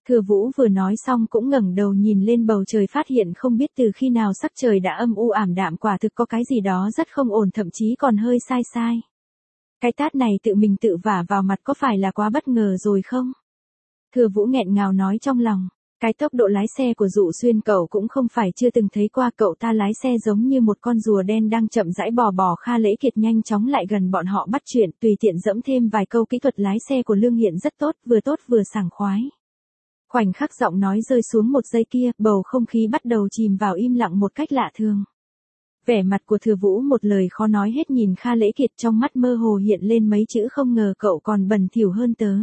Thừa Vũ vừa nói xong cũng ngẩng đầu nhìn lên bầu trời, phát hiện không biết từ khi nào sắc trời đã âm u ảm đạm, quả thực có cái gì đó rất không ổn, thậm chí còn hơi sai sai. Cái tát này tự mình tự vả vào mặt có phải là quá bất ngờ rồi không? Thừa Vũ nghẹn ngào nói trong lòng. Cái tốc độ lái xe của Dụ Xuyên cậu cũng không phải chưa từng thấy qua, cậu ta lái xe giống như một con rùa đen đang chậm rãi bò. Kha Lễ Kiệt nhanh chóng lại gần bọn họ bắt chuyện, tùy tiện dẫm thêm vài câu. Kỹ thuật lái xe của Lương Hiện rất tốt vừa sảng khoái. Khoảnh khắc giọng nói rơi xuống một giây kia, bầu không khí bắt đầu chìm vào im lặng một cách lạ thường. Vẻ mặt của Thừa Vũ một lời khó nói hết, nhìn Kha Lễ Kiệt, trong mắt mơ hồ hiện lên mấy chữ không ngờ cậu còn bẩn thỉu hơn tớ.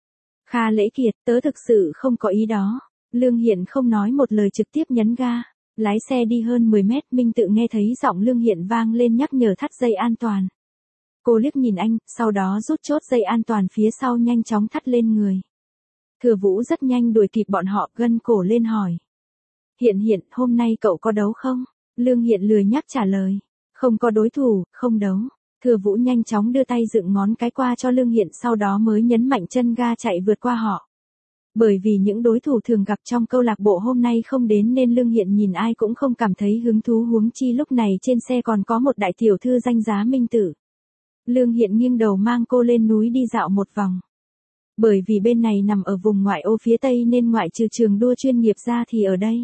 Kha Lễ Kiệt, tớ thực sự không có ý đó. Lương Hiện không nói một lời trực tiếp nhấn ga. Lái xe đi hơn 10 mét, Minh Tự nghe thấy giọng Lương Hiện vang lên nhắc nhở thắt dây an toàn. Cô liếc nhìn anh, sau đó rút chốt dây an toàn phía sau nhanh chóng thắt lên người. Thừa Vũ rất nhanh đuổi kịp bọn họ, gân cổ lên hỏi. Hiện, hôm nay cậu có đấu không? Lương Hiện lười nhác trả lời. Không có đối thủ, không đấu. Thừa Vũ nhanh chóng đưa tay dựng ngón cái qua cho Lương Hiện, sau đó mới nhấn mạnh chân ga chạy vượt qua họ. Bởi vì những đối thủ thường gặp trong câu lạc bộ hôm nay không đến nên Lương Hiện nhìn ai cũng không cảm thấy hứng thú, huống chi lúc này trên xe còn có một đại tiểu thư danh giá Minh Tử. Lương Hiện nghiêng đầu mang cô lên núi đi dạo một vòng. Bởi vì bên này nằm ở vùng ngoại ô phía tây nên ngoại trừ trường đua chuyên nghiệp ra thì ở đây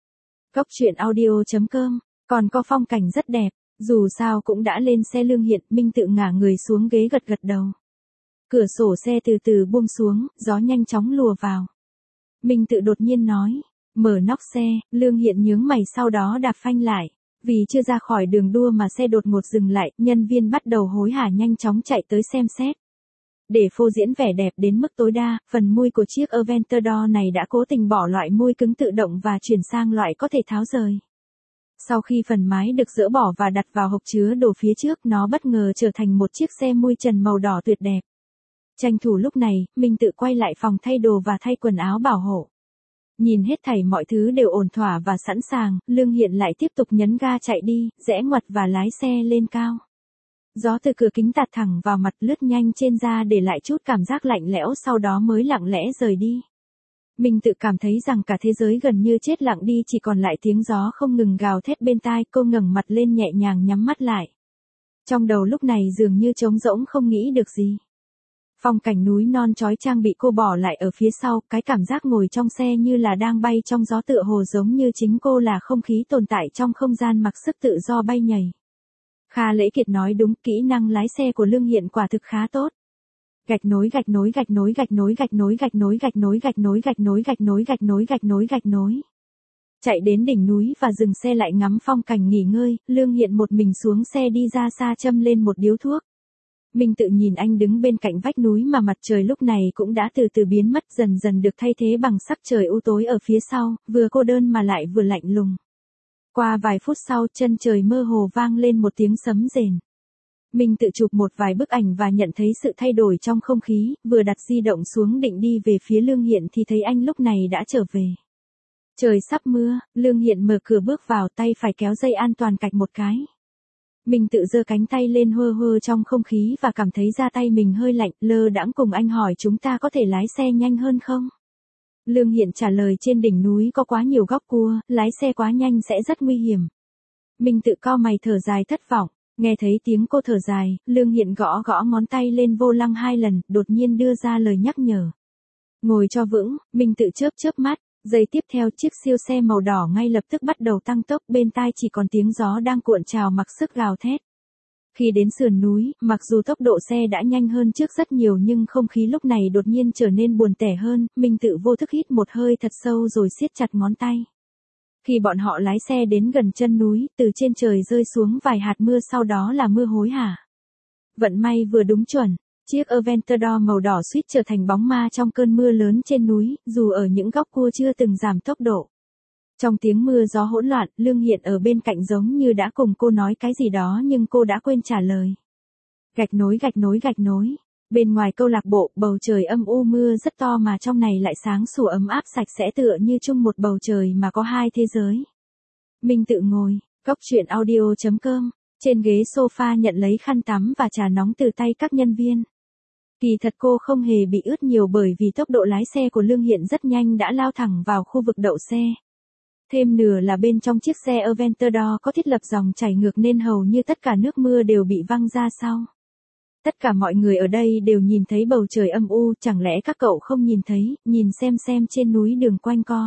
Cóc truyện audio.com còn có phong cảnh rất đẹp. Dù sao cũng đã lên xe Lương Hiện, Minh Tự ngả người xuống ghế gật đầu. Cửa sổ xe từ từ buông xuống, gió nhanh chóng lùa vào. Minh Tự đột nhiên nói, mở nóc xe. Lương Hiện nhướng mày, sau đó đạp phanh lại. Vì chưa ra khỏi đường đua mà xe đột ngột dừng lại, nhân viên bắt đầu hối hả nhanh chóng chạy tới xem xét. Để phô diễn vẻ đẹp đến mức tối đa, phần mui của chiếc Aventador này đã cố tình bỏ loại mui cứng tự động và chuyển sang loại có thể tháo rời. Sau khi phần mái được dỡ bỏ và đặt vào hộc chứa đồ phía trước, nó bất ngờ trở thành một chiếc xe mui trần màu đỏ tuyệt đẹp. Tranh thủ lúc này, Minh Tự quay lại phòng thay đồ và thay quần áo bảo hộ. Nhìn hết thảy mọi thứ đều ổn thỏa và sẵn sàng, Lương Hiện lại tiếp tục nhấn ga chạy đi, rẽ ngoặt và lái xe lên cao. Gió từ cửa kính tạt thẳng vào mặt, lướt nhanh trên da để lại chút cảm giác lạnh lẽo, sau đó mới lặng lẽ rời đi. Minh Tự cảm thấy rằng cả thế giới gần như chết lặng đi, chỉ còn lại tiếng gió không ngừng gào thét bên tai. Cô ngẩng mặt lên nhẹ nhàng nhắm mắt lại. Trong đầu lúc này dường như trống rỗng, không nghĩ được gì. Phong cảnh núi non chói chang bị cô bỏ lại ở phía sau, cái cảm giác ngồi trong xe như là đang bay trong gió, tựa hồ giống như chính cô là không khí tồn tại trong không gian mặc sức tự do bay nhảy. Kha Lễ Kiệt nói đúng, kỹ năng lái xe của Lương Hiện quả thực khá tốt. Gạch nối. Chạy đến đỉnh núi và dừng xe lại ngắm phong cảnh nghỉ ngơi, Lương Hiện một mình xuống xe đi ra xa, châm lên một điếu thuốc. Minh Tự nhìn anh đứng bên cạnh vách núi mà mặt trời lúc này cũng đã từ từ biến mất, dần dần được thay thế bằng sắc trời u tối ở phía sau, vừa cô đơn mà lại vừa lạnh lùng. Qua vài phút sau, chân trời mơ hồ vang lên một tiếng sấm rền. Minh Tự chụp một vài bức ảnh và nhận thấy sự thay đổi trong không khí, vừa đặt di động xuống định đi về phía Lương Hiện thì thấy anh lúc này đã trở về. Trời sắp mưa, Lương Hiện mở cửa bước vào, tay phải kéo dây an toàn cạch một cái. Minh Tự giơ cánh tay lên hơ trong không khí và cảm thấy da tay mình hơi lạnh, lơ đãng cùng anh hỏi chúng ta có thể lái xe nhanh hơn không? Lương Hiện trả lời trên đỉnh núi có quá nhiều góc cua, lái xe quá nhanh sẽ rất nguy hiểm. Minh Tự cau mày thở dài thất vọng, nghe thấy tiếng cô thở dài, Lương Hiện gõ ngón tay lên vô lăng 2 lần, đột nhiên đưa ra lời nhắc nhở. Ngồi cho vững. Minh Tự chớp mắt, giây tiếp theo chiếc siêu xe màu đỏ ngay lập tức bắt đầu tăng tốc, bên tai chỉ còn tiếng gió đang cuộn trào mặc sức gào thét. Khi đến sườn núi, mặc dù tốc độ xe đã nhanh hơn trước rất nhiều nhưng không khí lúc này đột nhiên trở nên buồn tẻ hơn, Minh Tự vô thức hít một hơi thật sâu rồi siết chặt ngón tay. Khi bọn họ lái xe đến gần chân núi, từ trên trời rơi xuống vài hạt mưa, sau đó là mưa hối hả. Vận may vừa đúng chuẩn, chiếc Aventador màu đỏ suýt trở thành bóng ma trong cơn mưa lớn trên núi, dù ở những góc cua chưa từng giảm tốc độ. Trong tiếng mưa gió hỗn loạn, Lương Hiện ở bên cạnh giống như đã cùng cô nói cái gì đó nhưng cô đã quên trả lời. Gạch nối. Bên ngoài câu lạc bộ, bầu trời âm u mưa rất to mà trong này lại sáng sủa ấm áp sạch sẽ, tựa như chung một bầu trời mà có hai thế giới. Minh Tự ngồi, Cóc truyện audio.com, trên ghế sofa nhận lấy khăn tắm và trà nóng từ tay các nhân viên. Kỳ thật cô không hề bị ướt nhiều bởi vì tốc độ lái xe của Lương Hiện rất nhanh đã lao thẳng vào khu vực đậu xe. Thêm nửa là bên trong chiếc xe Aventador có thiết lập dòng chảy ngược nên hầu như tất cả nước mưa đều bị văng ra sau. Tất cả mọi người ở đây đều nhìn thấy bầu trời âm u, chẳng lẽ các cậu không nhìn thấy, nhìn xem trên núi đường quanh co.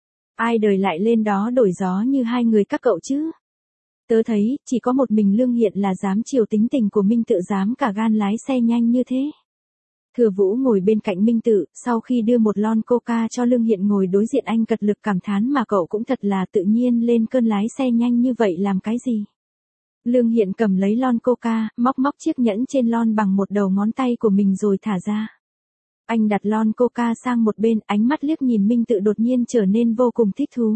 Ai đời lại lên đó đổi gió như hai người các cậu chứ? Tớ thấy, chỉ có một mình Lương Hiện là dám chiều tính tình của Minh Tự, dám cả gan lái xe nhanh như thế. Thừa Vũ ngồi bên cạnh Minh Tự, sau khi đưa một lon coca cho Lương Hiện ngồi đối diện anh cật lực cảm thán mà cậu cũng thật là tự nhiên lên cơn lái xe nhanh như vậy làm cái gì. Lương Hiện cầm lấy lon coca, móc chiếc nhẫn trên lon bằng một đầu ngón tay của mình rồi thả ra. Anh đặt lon coca sang một bên, ánh mắt liếc nhìn Minh Tự đột nhiên trở nên vô cùng thích thú.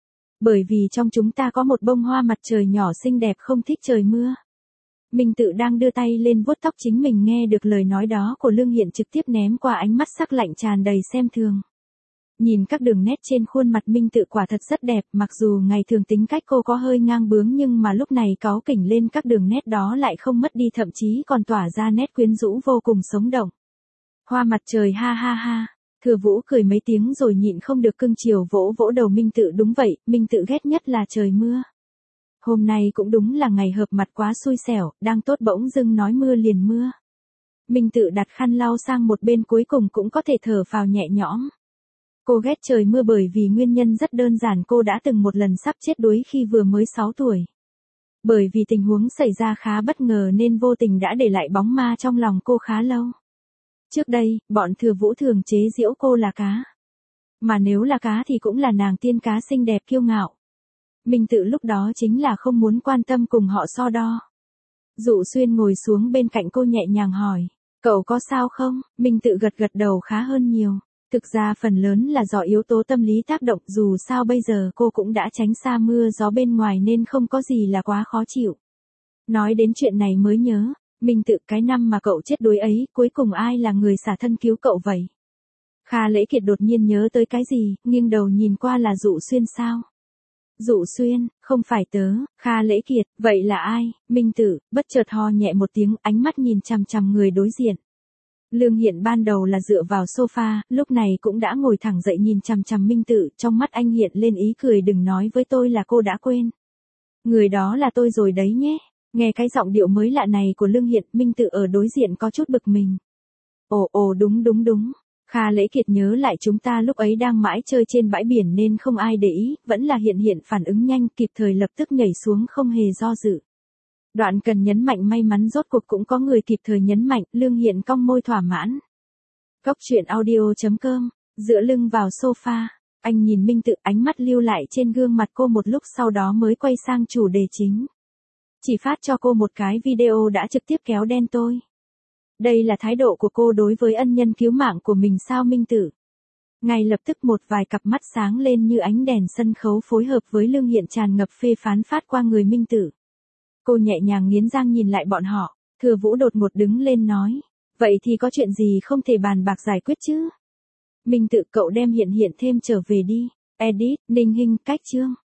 Bởi vì trong chúng ta có một bông hoa mặt trời nhỏ xinh đẹp không thích trời mưa. Minh Tự đang đưa tay lên vuốt tóc chính mình, nghe được lời nói đó của Lương Hiện trực tiếp ném qua ánh mắt sắc lạnh tràn đầy xem thường. Nhìn các đường nét trên khuôn mặt Minh Tự quả thật rất đẹp, mặc dù ngày thường tính cách cô có hơi ngang bướng nhưng mà lúc này cáu kỉnh lên các đường nét đó lại không mất đi, thậm chí còn tỏa ra nét quyến rũ vô cùng sống động. Hoa mặt trời ha ha ha. Thừa Vũ cười mấy tiếng rồi nhịn không được cưng chiều vỗ vỗ đầu Minh Tự, đúng vậy, Minh Tự ghét nhất là trời mưa. Hôm nay cũng đúng là ngày hợp mặt quá xui xẻo, đang tốt bỗng dưng nói mưa liền mưa. Minh Tự đặt khăn lau sang một bên, cuối cùng cũng có thể thở phào nhẹ nhõm. Cô ghét trời mưa bởi vì nguyên nhân rất đơn giản, cô đã từng một lần sắp chết đuối khi vừa mới 6 tuổi. Bởi vì tình huống xảy ra khá bất ngờ nên vô tình đã để lại bóng ma trong lòng cô khá lâu. Trước đây, bọn Thừa Vũ thường chế giễu cô là cá. Mà nếu là cá thì cũng là nàng tiên cá xinh đẹp kiêu ngạo. Minh Tự lúc đó chính là không muốn quan tâm cùng họ so đo. Dụ Xuyên ngồi xuống bên cạnh cô nhẹ nhàng hỏi, cậu có sao không? Minh Tự gật đầu khá hơn nhiều. Thực ra phần lớn là do yếu tố tâm lý tác động, dù sao bây giờ cô cũng đã tránh xa mưa gió bên ngoài nên không có gì là quá khó chịu. Nói đến chuyện này mới nhớ, Minh Tự, cái năm mà cậu chết đuối ấy, cuối cùng ai là người xả thân cứu cậu vậy? Kha Lễ Kiệt đột nhiên nhớ tới cái gì, nghiêng đầu nhìn qua, là Dụ Xuyên sao? Dụ Xuyên, không phải tớ. Kha Lễ Kiệt, vậy là ai? Minh Tự, bất chợt ho nhẹ một tiếng, ánh mắt nhìn chằm chằm người đối diện. Lương Hiện ban đầu là dựa vào sofa, lúc này cũng đã ngồi thẳng dậy nhìn chằm chằm Minh Tự, trong mắt anh hiện lên ý cười, đừng nói với tôi là cô đã quên. Người đó là tôi rồi đấy nhé. Nghe cái giọng điệu mới lạ này của Lương Hiện, Minh Tự ở đối diện có chút bực mình. Ồ đúng. Kha Lễ Kiệt nhớ lại chúng ta lúc ấy đang mãi chơi trên bãi biển nên không ai để ý, vẫn là Hiện phản ứng nhanh, kịp thời lập tức nhảy xuống không hề do dự. Đoạn cần nhấn mạnh may mắn rốt cuộc cũng có người kịp thời nhấn mạnh, Lương Hiện cong môi thỏa mãn. Góc truyện audio.com, dựa lưng vào sofa, anh nhìn Minh Tự, ánh mắt lưu lại trên gương mặt cô một lúc sau đó mới quay sang chủ đề chính. Chỉ phát cho cô một cái video đã trực tiếp kéo đen tôi. Đây là thái độ của cô đối với ân nhân cứu mạng của mình sao Minh Tự? Ngay lập tức một vài cặp mắt sáng lên như ánh đèn sân khấu phối hợp với Lương Hiện tràn ngập phê phán phát qua người Minh Tự. Cô nhẹ nhàng nghiến răng nhìn lại bọn họ, Thừa Vũ đột ngột đứng lên nói. Vậy thì có chuyện gì không thể bàn bạc giải quyết chứ? Minh Tự, cậu đem Hiện thêm trở về đi. Edit, Ninh Hinh, cách chương.